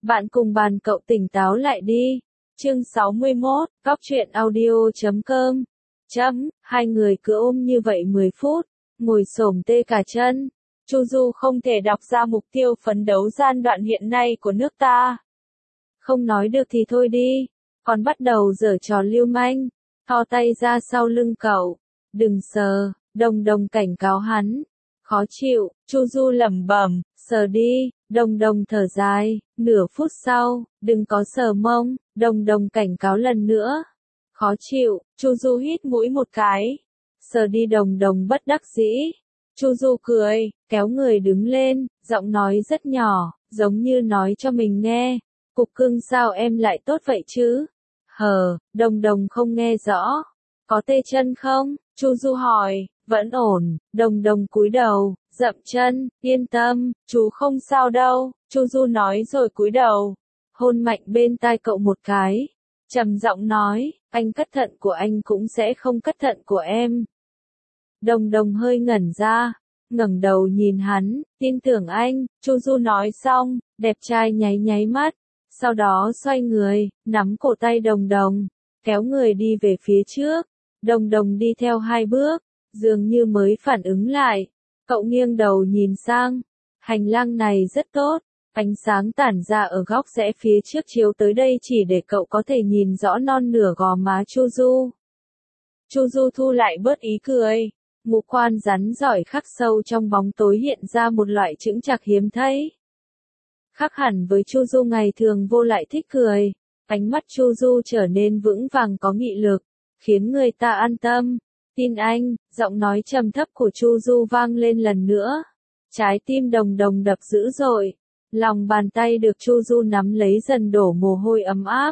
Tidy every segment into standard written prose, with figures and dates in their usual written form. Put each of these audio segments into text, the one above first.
Bạn cùng bàn cậu tỉnh táo lại đi. Chương 61, Góc truyện audio.com. Hai người cứ ôm như vậy 10 phút, ngồi xổm tê cả chân. Chu Du không thể đọc ra mục tiêu phấn đấu giai đoạn hiện nay của nước ta. Không nói được thì thôi đi, còn bắt đầu giở trò lưu manh, thò tay ra sau lưng cậu. Đừng sờ, Đồng Đồng cảnh cáo hắn. Khó chịu, Chu Du lẩm bẩm, sờ đi. Đồng Đồng thở dài, nửa phút sau, đừng có sờ mông, Đồng Đồng cảnh cáo lần nữa. Khó chịu, Chu Du hít mũi một cái. Sờ đi. Đồng Đồng bất đắc dĩ. Chu Du cười, kéo người đứng lên, giọng nói rất nhỏ, giống như nói cho mình nghe. Cục cưng sao em lại tốt vậy chứ? Đồng Đồng không nghe rõ. Có tê chân không? Chu Du hỏi. Vẫn ổn. Đồng Đồng cúi đầu, dậm chân, yên tâm, chú không sao đâu, Chu Du nói rồi cúi đầu. Hôn mạnh bên tai cậu một cái. Trầm giọng nói, anh cắt thận của anh cũng sẽ không cắt thận của em. Đồng Đồng hơi ngẩn ra, ngẩng đầu nhìn hắn, tin tưởng anh. Chu Du nói xong, đẹp trai nháy nháy mắt, sau đó xoay người, nắm cổ tay Đồng Đồng, kéo người đi về phía trước. Đồng Đồng đi theo 2 bước, dường như mới phản ứng lại. Cậu nghiêng đầu nhìn sang, hành lang này rất tốt, ánh sáng tản ra ở góc rẽ phía trước chiếu tới đây chỉ để cậu có thể nhìn rõ non nửa gò má Chu Du. Chu Du thu lại bớt ý cười, ngũ quan rắn giỏi khắc sâu trong bóng tối hiện ra một loại chững chạc hiếm thấy. Khác hẳn với Chu Du ngày thường vô lại thích cười, ánh mắt Chu Du trở nên vững vàng có nghị lực, khiến người ta an tâm. Tin anh, giọng nói trầm thấp của Chu Du vang lên lần nữa. Trái tim Đồng Đồng đập dữ dội, lòng bàn tay được Chu Du nắm lấy dần đổ mồ hôi ấm áp.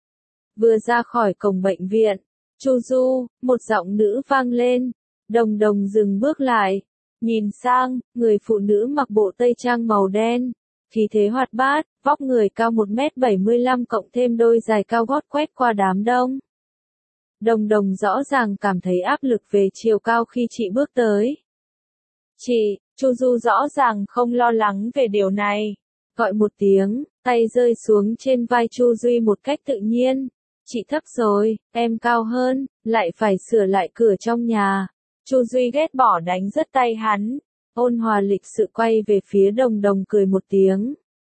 Vừa ra khỏi cổng bệnh viện, Chu Du, một giọng nữ vang lên. Đồng Đồng dừng bước lại, nhìn sang, người phụ nữ mặc bộ tây trang màu đen, khí thế hoạt bát, vóc người cao 1m75 cộng thêm đôi giày cao gót quét qua đám đông. Đồng Đồng rõ ràng cảm thấy áp lực về chiều cao khi chị bước tới. Chị, Chu Du rõ ràng không lo lắng về điều này. Gọi một tiếng, tay rơi xuống trên vai Chu Duy một cách tự nhiên. Chị thấp rồi, em cao hơn, lại phải sửa lại cửa trong nhà. Chu Duy ghét bỏ đánh rớt tay hắn. Ôn hòa lịch sự quay về phía Đồng Đồng cười một tiếng.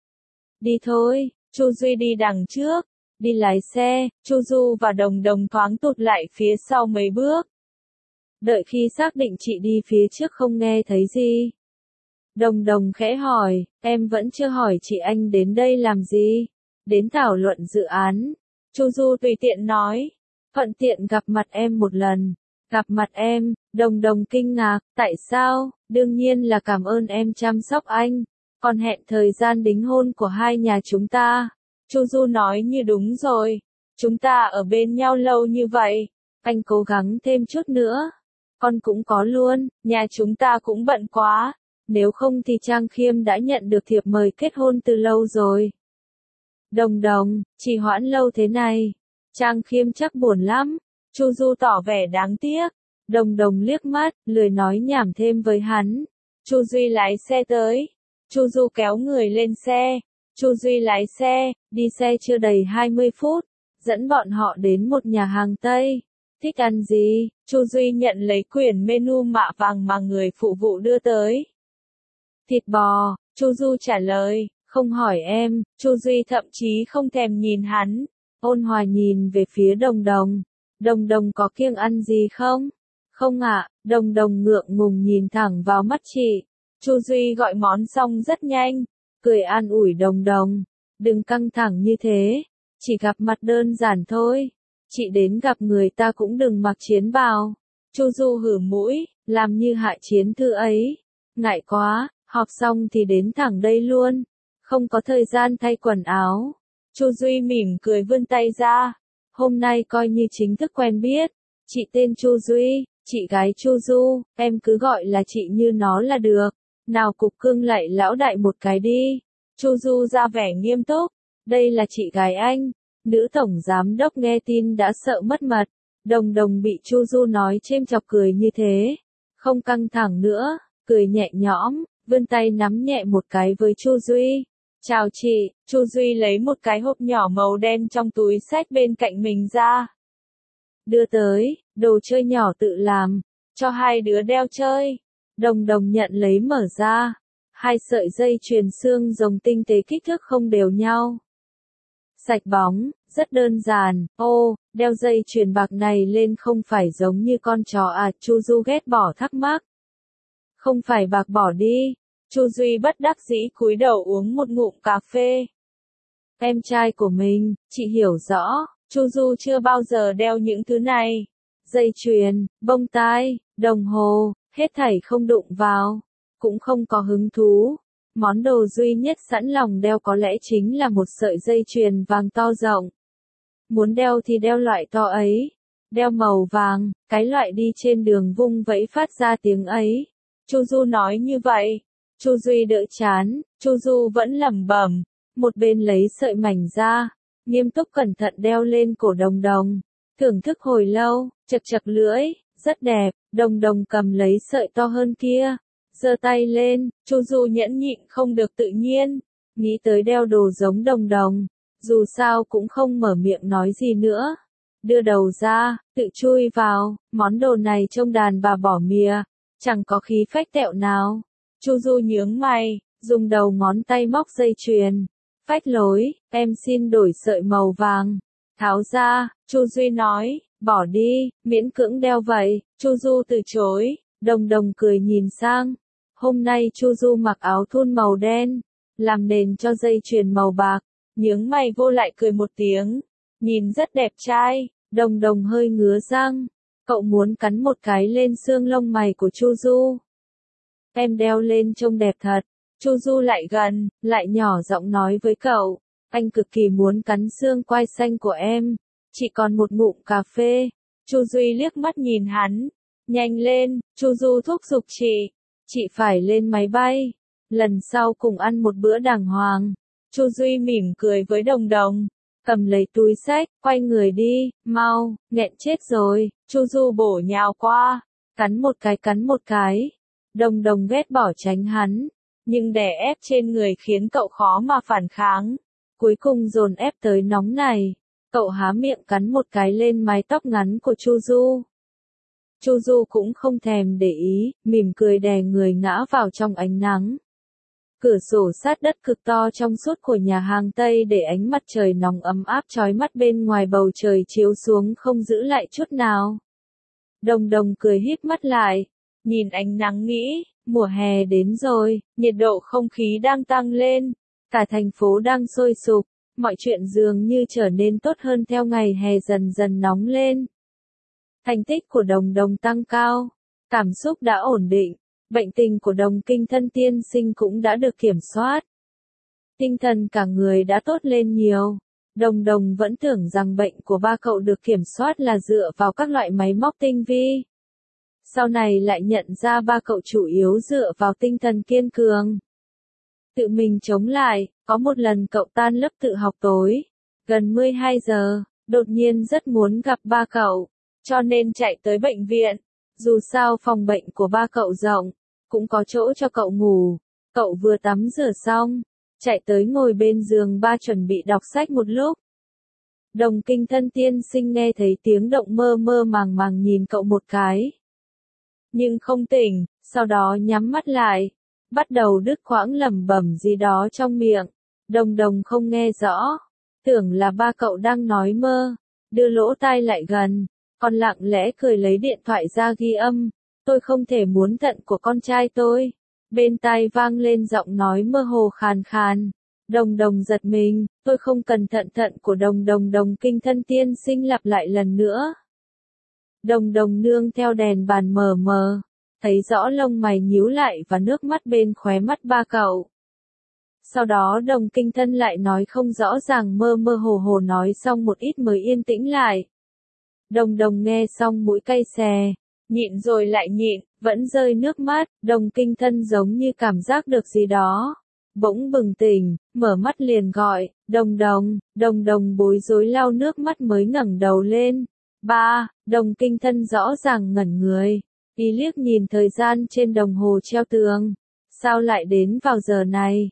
Đi thôi. Chu Duy đi đằng trước. Đi lái xe, Chu Du và Đồng Đồng thoáng tụt lại phía sau mấy bước. Đợi khi xác định chị đi phía trước không nghe thấy gì. Đồng Đồng khẽ hỏi, em vẫn chưa hỏi chị anh đến đây làm gì? Đến thảo luận dự án. Chu Du tùy tiện nói, thuận tiện gặp mặt em một lần. Gặp mặt em, Đồng Đồng kinh ngạc, tại sao? Đương nhiên là cảm ơn em chăm sóc anh. Còn hẹn thời gian đính hôn của hai nhà chúng ta. Chu Du nói như đúng rồi. Chúng ta ở bên nhau lâu như vậy. Anh cố gắng thêm chút nữa. Con cũng có luôn, nhà chúng ta cũng bận quá. Nếu không thì Trang Khiêm đã nhận được thiệp mời kết hôn từ lâu rồi. Đồng Đồng, trì hoãn lâu thế này. Trang Khiêm chắc buồn lắm. Chu Du tỏ vẻ đáng tiếc. Đồng Đồng liếc mắt, lười nói nhảm thêm với hắn. Chu Duy lái xe tới. Chu Du kéo người lên xe. Chu Duy lái xe, đi xe chưa đầy 20 phút, dẫn bọn họ đến một nhà hàng Tây. Thích ăn gì? Chu Duy nhận lấy quyển menu mạ vàng mà người phụ vụ đưa tới. Thịt bò, Chu Du trả lời, không hỏi em. Chu Duy thậm chí không thèm nhìn hắn, ôn hòa nhìn về phía Đồng Đồng. Đồng Đồng có kiêng ăn gì không? Không ạ. Đồng Đồng ngượng ngùng nhìn thẳng vào mắt chị. Chu Duy gọi món xong rất nhanh. Cười an ủi Đồng Đồng, đừng căng thẳng như thế, chỉ gặp mặt đơn giản thôi, chị đến gặp người ta cũng đừng mặc chiến bào. Chu Du hử mũi, làm như Hạ Chiến Thư ấy, ngại quá, họp xong thì đến thẳng đây luôn, không có thời gian thay quần áo. Chu Duy mỉm cười vươn tay ra, hôm nay coi như chính thức quen biết, chị tên Chu Duy, chị gái Chu Du, em cứ gọi là chị như nó là được. Nào Cục Cưng lại lão đại một cái đi. Chu Du ra vẻ nghiêm túc. Đây là chị gái anh. Nữ tổng giám đốc nghe tin đã sợ mất mật. Đồng Đồng bị Chu Du nói chêm chọc cười như thế. Không căng thẳng nữa, cười nhẹ nhõm, vươn tay nắm nhẹ một cái với Chu Duy. Chào chị, Chu Duy lấy một cái hộp nhỏ màu đen trong túi xách bên cạnh mình ra. Đưa tới, đồ chơi nhỏ tự làm, cho hai đứa đeo chơi. Đồng Đồng nhận lấy mở ra. Hai sợi dây chuyền xương rồng tinh tế kích thước không đều nhau. Sạch bóng, rất đơn giản. Ô, đeo dây chuyền bạc này lên không phải giống như con chó à? Chu Du ghét bỏ thắc mắc. Không phải bạc bỏ đi. Chu Duy bất đắc dĩ cúi đầu uống một ngụm cà phê. Em trai của mình, chị hiểu rõ, Chu Du chưa bao giờ đeo những thứ này. Dây chuyền, bông tai, đồng hồ, hết thảy không đụng vào, cũng không có hứng thú. Món đồ duy nhất sẵn lòng đeo có lẽ chính là một sợi dây chuyền vàng to rộng. Muốn đeo thì đeo loại to ấy, đeo màu vàng, cái loại đi trên đường vung vẫy phát ra tiếng ấy. Chu Du nói như vậy. Chu Duy đỡ chán, Chu Du vẫn lẩm bẩm, một bên lấy sợi mảnh ra, nghiêm túc cẩn thận đeo lên cổ Đồng Đồng, thưởng thức hồi lâu, chật chật lưỡi, rất đẹp. Đồng Đồng cầm lấy sợi to hơn kia, giơ tay lên. Chu Du nhẫn nhịn không được tự nhiên, nghĩ tới đeo đồ giống Đồng Đồng, dù sao cũng không mở miệng nói gì nữa. Đưa đầu ra, tự chui vào, món đồ này trông đàn bà bỏ mìa, chẳng có khí phách tẹo nào. Chu Du nhướng mày, dùng đầu ngón tay móc dây chuyền. Phách lối, em xin đổi sợi màu vàng. Tháo ra, Chu Duy nói, bỏ đi, miễn cưỡng đeo vậy. Chu Du từ chối. Đồng Đồng cười nhìn sang. Hôm nay Chu Du mặc áo thun màu đen, làm nền cho dây chuyền màu bạc. Nhướng mày vô lại cười một tiếng, nhìn rất đẹp trai. Đồng Đồng hơi ngứa răng. Cậu muốn cắn một cái lên xương lông mày của Chu Du. Em đeo lên trông đẹp thật. Chu Du lại gần, lại nhỏ giọng nói với cậu, anh cực kỳ muốn cắn xương quai xanh của em. Chỉ còn một ngụm cà phê. Chu Duy liếc mắt nhìn hắn. Nhanh lên, Chu Du thúc giục chị phải lên máy bay. Lần sau cùng ăn một bữa đàng hoàng. Chu Duy mỉm cười với Đồng Đồng, cầm lấy túi xách, quay người đi, mau, nghẹn chết rồi. Chu Du bổ nhào qua, cắn một cái. Đồng Đồng ghét bỏ tránh hắn, nhưng đè ép trên người khiến cậu khó mà phản kháng. Cuối cùng dồn ép tới nóng này, cậu há miệng cắn một cái lên mái tóc ngắn của Chu Du. Chu Du cũng không thèm để ý, mỉm cười đè người ngã vào trong ánh nắng. Cửa sổ sát đất cực to trong suốt của nhà hàng Tây để ánh mặt trời nóng ấm áp chói mắt bên ngoài bầu trời chiếu xuống không giữ lại chút nào. Đồng Đồng cười híp mắt lại, nhìn ánh nắng nghĩ, mùa hè đến rồi, nhiệt độ không khí đang tăng lên, cả thành phố đang sôi sục, mọi chuyện dường như trở nên tốt hơn theo ngày hè dần dần nóng lên. Thành tích của Đồng Đồng tăng cao, cảm xúc đã ổn định, bệnh tình của Đồng Kinh Thân tiên sinh cũng đã được kiểm soát. Tinh thần cả người đã tốt lên nhiều. Đồng Đồng vẫn tưởng rằng bệnh của ba cậu được kiểm soát là dựa vào các loại máy móc tinh vi. Sau này lại nhận ra ba cậu chủ yếu dựa vào tinh thần kiên cường. Tự mình chống lại, có một lần cậu tan lớp tự học tối, gần 12 giờ, đột nhiên rất muốn gặp ba cậu, cho nên chạy tới bệnh viện. Dù sao phòng bệnh của ba cậu rộng, cũng có chỗ cho cậu ngủ. Cậu vừa tắm rửa xong, chạy tới ngồi bên giường ba chuẩn bị đọc sách một lúc. Đồng Kinh Thân tiên sinh nghe thấy tiếng động mơ mơ màng màng nhìn cậu một cái. Nhưng không tỉnh, sau đó nhắm mắt lại, bắt đầu đứt quãng lẩm bẩm gì đó trong miệng. Đồng Đồng không nghe rõ, tưởng là ba cậu đang nói mơ, đưa lỗ tai lại gần, còn lặng lẽ cười lấy điện thoại ra ghi âm. Tôi không thể muốn thận của con trai tôi. Bên tai vang lên giọng nói mơ hồ khàn khàn. Đồng Đồng giật mình, tôi không cần thận của Đồng Đồng. Đồng Kinh Thân tiên sinh lặp lại lần nữa. Đồng Đồng nương theo đèn bàn mờ mờ, thấy rõ lông mày nhíu lại và nước mắt bên khóe mắt ba cậu. Sau đó Đồng Kinh Thân lại nói không rõ ràng, mơ mơ hồ hồ nói xong một ít mới yên tĩnh lại. Đồng Đồng nghe xong mũi cay xè, nhịn rồi lại nhịn, vẫn rơi nước mắt. Đồng Kinh Thân giống như cảm giác được gì đó, bỗng bừng tỉnh, mở mắt liền gọi, Đồng Đồng. Đồng Đồng bối rối lau nước mắt mới ngẩng đầu lên. Ba. Đồng Kinh Thân rõ ràng ngẩn người, y liếc nhìn thời gian trên đồng hồ treo tường. Sao lại đến vào giờ này?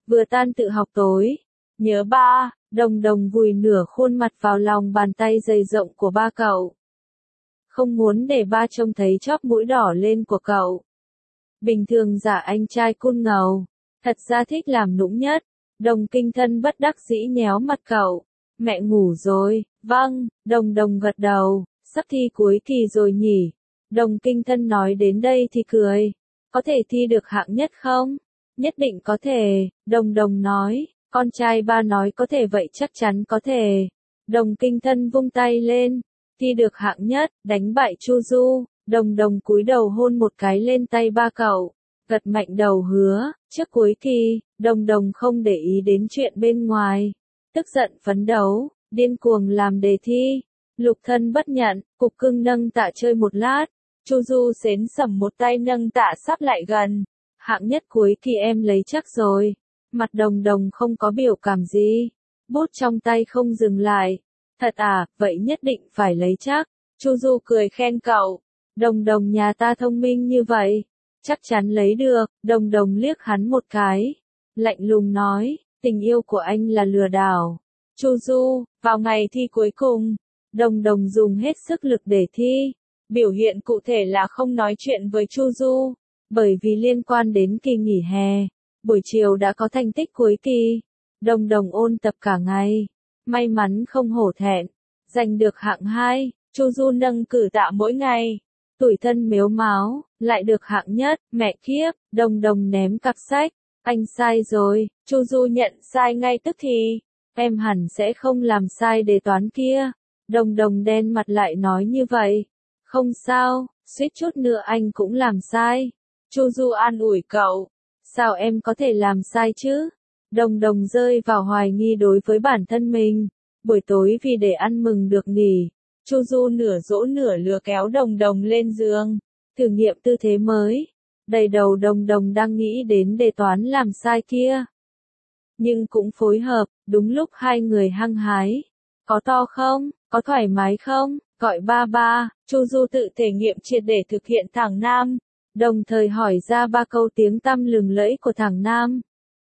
vừa tan tự học tối. Nhớ ba, Đồng Đồng vùi nửa khuôn mặt vào lòng bàn tay dày rộng của ba cậu. Không muốn để ba trông thấy chóp mũi đỏ lên của cậu. Bình thường giả anh trai cun ngầu, thật ra thích làm nũng nhất. Đồng Kinh Thân bất đắc dĩ nhéo mặt cậu. Mẹ ngủ rồi, vâng, Đồng Đồng gật đầu, sắp thi cuối kỳ rồi nhỉ. Đồng Kinh Thân nói đến đây thì cười. Có thể thi được hạng nhất không? Nhất định có thể, Đồng Đồng nói. Con trai ba nói có thể vậy chắc chắn có thể. Đồng Kinh Thân vung tay lên. Thi được hạng nhất, đánh bại Chu Du. Đồng Đồng cúi đầu hôn một cái lên tay ba cậu. Gật mạnh đầu hứa, trước cuối kỳ, Đồng Đồng không để ý đến chuyện bên ngoài. Tức giận phấn đấu, điên cuồng làm đề thi. Lục Thân bất nhận, Cục Cưng nâng tạ chơi một lát. Chu Du xến sẩm một tay nâng tạ sắp lại gần. Hạng nhất cuối kỳ em lấy chắc rồi. Mặt Đồng Đồng không có biểu cảm gì. Bút trong tay không dừng lại. Thật à, vậy nhất định phải lấy chắc. Chu Du cười khen cậu. Đồng Đồng nhà ta thông minh như vậy. Chắc chắn lấy được. Đồng Đồng liếc hắn một cái. Lạnh lùng nói, tình yêu của anh là lừa đảo. Chu Du, vào ngày thi cuối cùng, Đồng Đồng dùng hết sức lực để thi. Biểu hiện cụ thể là không nói chuyện với Chu Du. Bởi vì liên quan đến kỳ nghỉ hè. Buổi chiều đã có thành tích cuối kỳ. Đồng Đồng ôn tập cả ngày. May mắn không hổ thẹn. Giành được hạng 2. Chu Du nâng cử tạ mỗi ngày. Tủi thân mếu máo, lại được hạng nhất. Mẹ kiếp, Đồng Đồng ném cặp sách. Anh sai rồi. Chu Du nhận sai ngay tức thì. Em hẳn sẽ không làm sai đề toán kia. Đồng Đồng đen mặt lại nói như vậy. Không sao, suýt chút nữa anh cũng làm sai. Chu Du an ủi cậu. Sao em có thể làm sai chứ? Đồng Đồng rơi vào hoài nghi đối với bản thân mình. Buổi tối vì để ăn mừng được nghỉ, Chu Du nửa dỗ nửa lừa kéo Đồng Đồng lên giường, thử nghiệm tư thế mới. Đầy đầu Đồng Đồng đang nghĩ đến đề toán làm sai kia. Nhưng cũng phối hợp, đúng lúc hai người hăng hái. Có to không? Có thoải mái không? Gọi ba ba. Chu Du tự thể nghiệm triệt để thực hiện thẳng nam. Đồng thời hỏi ra ba câu tiếng tăm lừng lẫy của thằng nam.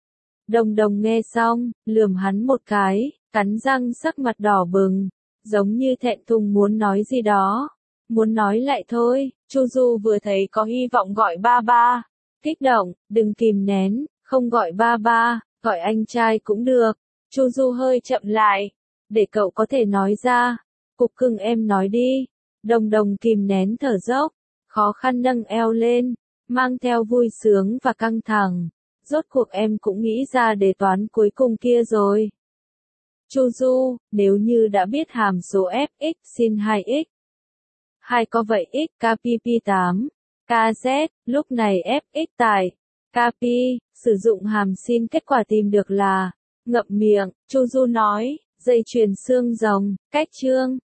Đồng Đồng nghe xong, lườm hắn một cái, cắn răng sắc mặt đỏ bừng, giống như thẹn thùng muốn nói gì đó. Muốn nói lại thôi, Chu Du vừa thấy có hy vọng gọi ba ba. Kích động, đừng kìm nén, không gọi ba ba, gọi anh trai cũng được. Chu Du hơi chậm lại, để cậu có thể nói ra. Cục Cưng em nói đi. Đồng Đồng kìm nén thở dốc, khó khăn nâng eo lên, mang theo vui sướng và căng thẳng. Rốt cuộc em cũng nghĩ ra đề toán cuối cùng kia rồi. Chu Du, nếu như đã biết hàm số fx sin 2x. 2 có vậy x kpp8, kz, lúc này fx tại kp, sử dụng hàm sin kết quả tìm được là, ngậm miệng, Chu Du nói, dây chuyền xương rồng, cách chương.